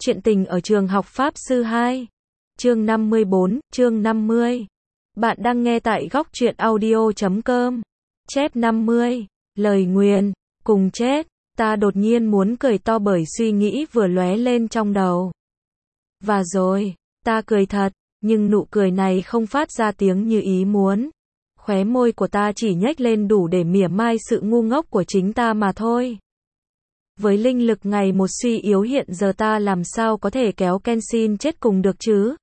Chuyện tình ở trường học Pháp Sư 2. Chương 54, chương 50. Bạn đang nghe tại góc truyện audio.com. Chép 50. Lời nguyền. Cùng chết. Ta đột nhiên muốn cười to bởi suy nghĩ vừa lóe lên trong đầu. Và rồi, ta cười thật, nhưng nụ cười này không phát ra tiếng như ý muốn. Khóe môi của ta chỉ nhếch lên đủ để mỉa mai sự ngu ngốc của chính ta mà thôi. Với linh lực ngày một suy yếu hiện giờ ta làm sao có thể kéo Kenshin chết cùng được chứ?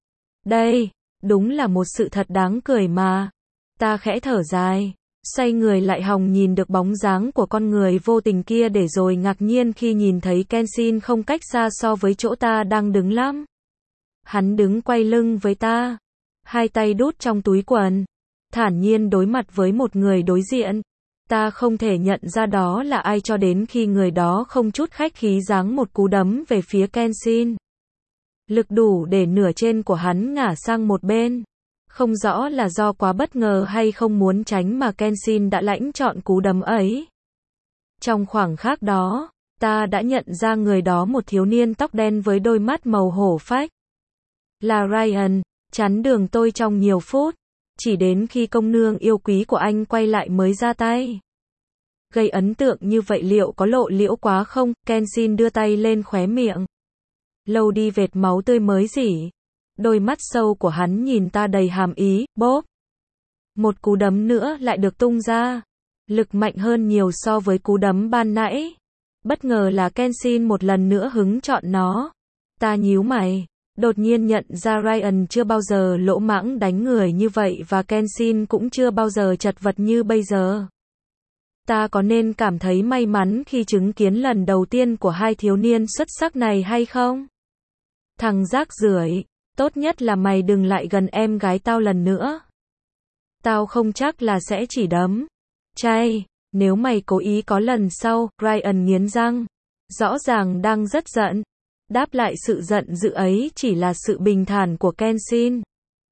Đây, đúng là một sự thật đáng cười mà. Ta khẽ thở dài, xoay người lại hòng nhìn được bóng dáng của con người vô tình kia để rồi ngạc nhiên khi nhìn thấy Kenshin không cách xa so với chỗ ta đang đứng lắm. Hắn đứng quay lưng với ta, hai tay đút trong túi quần, thản nhiên đối mặt với một người đối diện. Ta không thể nhận ra đó là ai cho đến khi người đó không chút khách khí giáng một cú đấm về phía Kenshin. Lực đủ để nửa trên của hắn ngả sang một bên. Không rõ là do quá bất ngờ hay không muốn tránh mà Kenshin đã lãnh chọn cú đấm ấy. Trong khoảng khắc đó, ta đã nhận ra người đó một thiếu niên tóc đen với đôi mắt màu hổ phách. Là Ryan, chắn đường tôi trong nhiều phút. Chỉ đến khi công nương yêu quý của anh quay lại mới ra tay. Gây ấn tượng như vậy liệu có lộ liễu quá không? Kenshin đưa tay lên khóe miệng. Lâu đi vệt máu tươi mới rỉ. Đôi mắt sâu của hắn nhìn ta đầy hàm ý, bốp. Một cú đấm nữa lại được tung ra. Lực mạnh hơn nhiều so với cú đấm ban nãy. Bất ngờ là Kenshin một lần nữa hứng chọn nó. Ta nhíu mày. Đột nhiên nhận ra Ryan chưa bao giờ lỗ mãng đánh người như vậy và Kenshin cũng chưa bao giờ chật vật như bây giờ. Ta có nên cảm thấy may mắn khi chứng kiến lần đầu tiên của hai thiếu niên xuất sắc này hay không? Thằng rác rưởi, tốt nhất là mày đừng lại gần em gái tao lần nữa. Tao không chắc là sẽ chỉ đấm. Chay, nếu mày cố ý có lần sau, Ryan nghiến răng. Rõ ràng đang rất giận. Đáp lại sự giận dữ ấy chỉ là sự bình thản của Kenshin.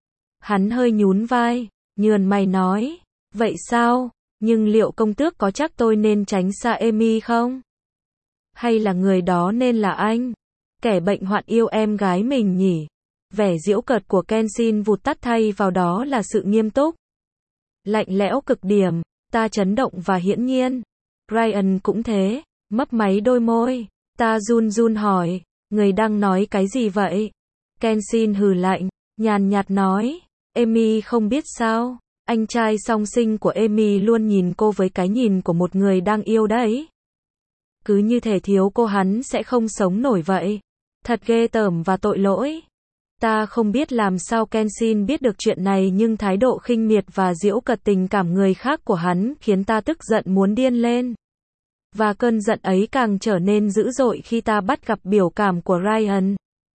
Hắn hơi nhún vai, nhườn mày nói, vậy sao, nhưng liệu công tước có chắc tôi nên tránh xa Amy không? Hay là người đó nên là anh? Kẻ bệnh hoạn yêu em gái mình nhỉ? Vẻ giễu cợt của Kenshin vụt tắt thay vào đó là sự nghiêm túc. Lạnh lẽo cực điểm, ta chấn động và hiển nhiên. Ryan cũng thế, mấp máy đôi môi, ta run run hỏi. Người đang nói cái gì vậy? Kenshin hừ lạnh, nhàn nhạt nói, Amy không biết sao, anh trai song sinh của Amy luôn nhìn cô với cái nhìn của một người đang yêu đấy. Cứ như thể thiếu cô hắn sẽ không sống nổi vậy. Thật ghê tởm và tội lỗi. Ta không biết làm sao Kenshin biết được chuyện này nhưng thái độ khinh miệt và giễu cợt tình cảm người khác của hắn khiến ta tức giận muốn điên lên. Và cơn giận ấy càng trở nên dữ dội khi ta bắt gặp biểu cảm của Ryan.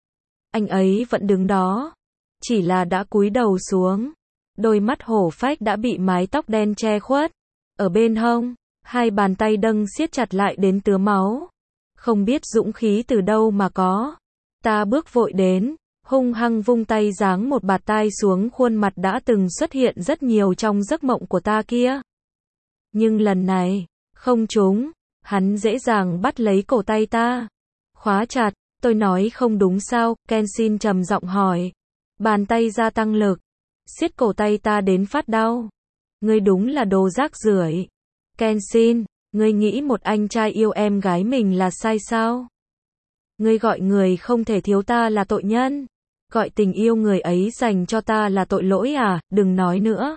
Anh ấy vẫn đứng đó, chỉ là đã cúi đầu xuống. Đôi mắt hổ phách đã bị mái tóc đen che khuất. Ở bên hông, hai bàn tay đâng siết chặt lại đến tứa máu. Không biết dũng khí từ đâu mà có. Ta bước vội đến, hung hăng vung tay giáng một bạt tai xuống khuôn mặt đã từng xuất hiện rất nhiều trong giấc mộng của ta kia. Nhưng lần này, không trúng. Hắn dễ dàng bắt lấy cổ tay ta. Khóa chặt, tôi nói không đúng sao? Kenshin trầm giọng hỏi. Bàn tay gia tăng lực. Siết cổ tay ta đến phát đau. Ngươi đúng là đồ rác rưởi. Kenshin, ngươi nghĩ một anh trai yêu em gái mình là sai sao? Ngươi gọi người không thể thiếu ta là tội nhân. Gọi tình yêu người ấy dành cho ta là tội lỗi à? Đừng nói nữa.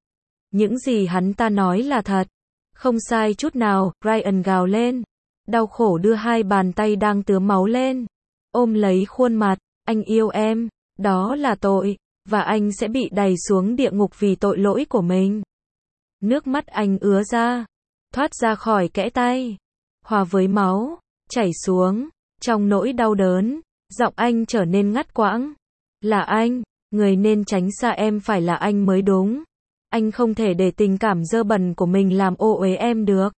Những gì hắn ta nói là thật. Không sai chút nào, Ryan gào lên. Đau khổ đưa hai bàn tay đang tứa máu lên. Ôm lấy khuôn mặt, anh yêu em, đó là tội, và anh sẽ bị đày xuống địa ngục vì tội lỗi của mình. Nước mắt anh ứa ra, thoát ra khỏi kẽ tay, hòa với máu, chảy xuống, trong nỗi đau đớn, giọng anh trở nên ngắt quãng. Là anh, người nên tránh xa em phải là anh mới đúng. Anh không thể để tình cảm dơ bẩn của mình làm ô uế em được.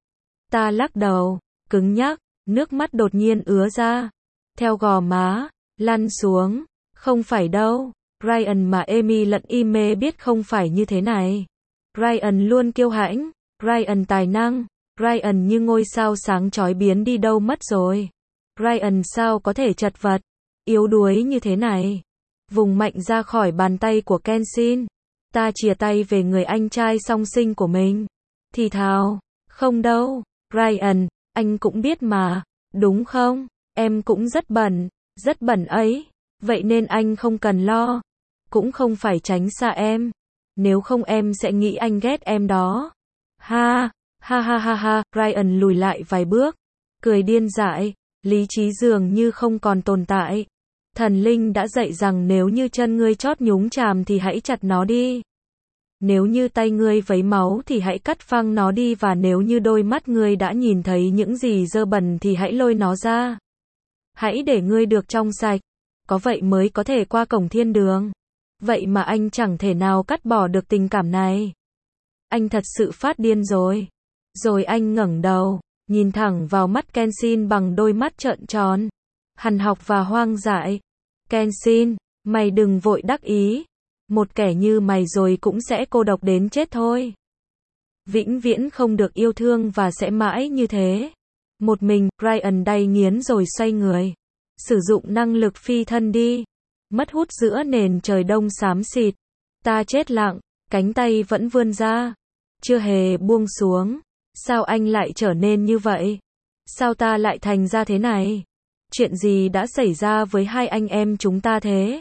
Ta lắc đầu, cứng nhắc, nước mắt đột nhiên ứa ra. Theo gò má, lăn xuống. Không phải đâu. Ryan mà Amy lẫn Ime biết không phải như thế này. Ryan luôn kiêu hãnh. Ryan tài năng. Ryan như ngôi sao sáng chói biến đi đâu mất rồi. Ryan sao có thể chật vật, yếu đuối như thế này. Vùng mạnh ra khỏi bàn tay của Kenshin. Ta chìa tay về người anh trai song sinh của mình. Thì thào, không đâu, Ryan, anh cũng biết mà, đúng không? Em cũng rất bẩn ấy. Vậy nên anh không cần lo. Cũng không phải tránh xa em. Nếu không em sẽ nghĩ anh ghét em đó. Ha, ha ha ha ha, Ryan lùi lại vài bước. Cười điên dại, lý trí dường như không còn tồn tại. Thần linh đã dạy rằng nếu như chân ngươi chót nhúng chàm thì hãy chặt nó đi. Nếu như tay ngươi vấy máu thì hãy cắt phăng nó đi, và nếu như đôi mắt ngươi đã nhìn thấy những gì dơ bẩn thì hãy lôi nó ra. Hãy để ngươi được trong sạch. Có vậy mới có thể qua cổng thiên đường. Vậy mà anh chẳng thể nào cắt bỏ được tình cảm này. Anh thật sự phát điên rồi. Rồi anh ngẩng đầu, nhìn thẳng vào mắt Kenshin bằng đôi mắt trợn tròn, hằn học và hoang dại. Kenshin, mày đừng vội đắc ý. Một kẻ như mày rồi cũng sẽ cô độc đến chết thôi. Vĩnh viễn không được yêu thương và sẽ mãi như thế. Một mình, Ryan đay nghiến rồi xoay người. Sử dụng năng lực phi thân đi. Mất hút giữa nền trời đông xám xịt. Ta chết lặng, cánh tay vẫn vươn ra. Chưa hề buông xuống. Sao anh lại trở nên như vậy? Sao ta lại thành ra thế này? Chuyện gì đã xảy ra với hai anh em chúng ta thế?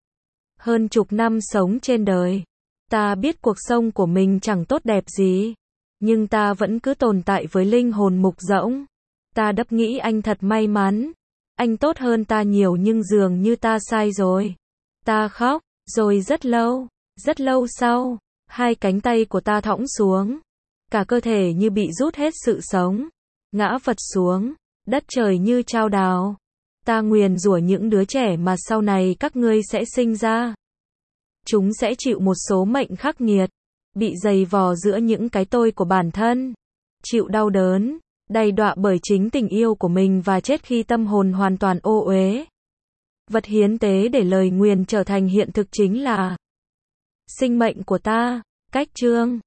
Hơn chục năm sống trên đời. Ta biết cuộc sống của mình chẳng tốt đẹp gì. Nhưng ta vẫn cứ tồn tại với linh hồn mục rỗng. Ta đắp nghĩ anh thật may mắn. Anh tốt hơn ta nhiều, nhưng dường như ta sai rồi. Ta khóc, rồi rất lâu sau, hai cánh tay của ta thõng xuống. Cả cơ thể như bị rút hết sự sống. Ngã vật xuống, đất trời như chao đào. Ta nguyền rủa những đứa trẻ mà sau này các ngươi sẽ sinh ra. Chúng sẽ chịu một số mệnh khắc nghiệt. Bị giày vò giữa những cái tôi của bản thân. Chịu đau đớn, đầy đọa bởi chính tình yêu của mình và chết khi tâm hồn hoàn toàn ô uế. Vật hiến tế để lời nguyền trở thành hiện thực chính là sinh mệnh của ta. Cách chương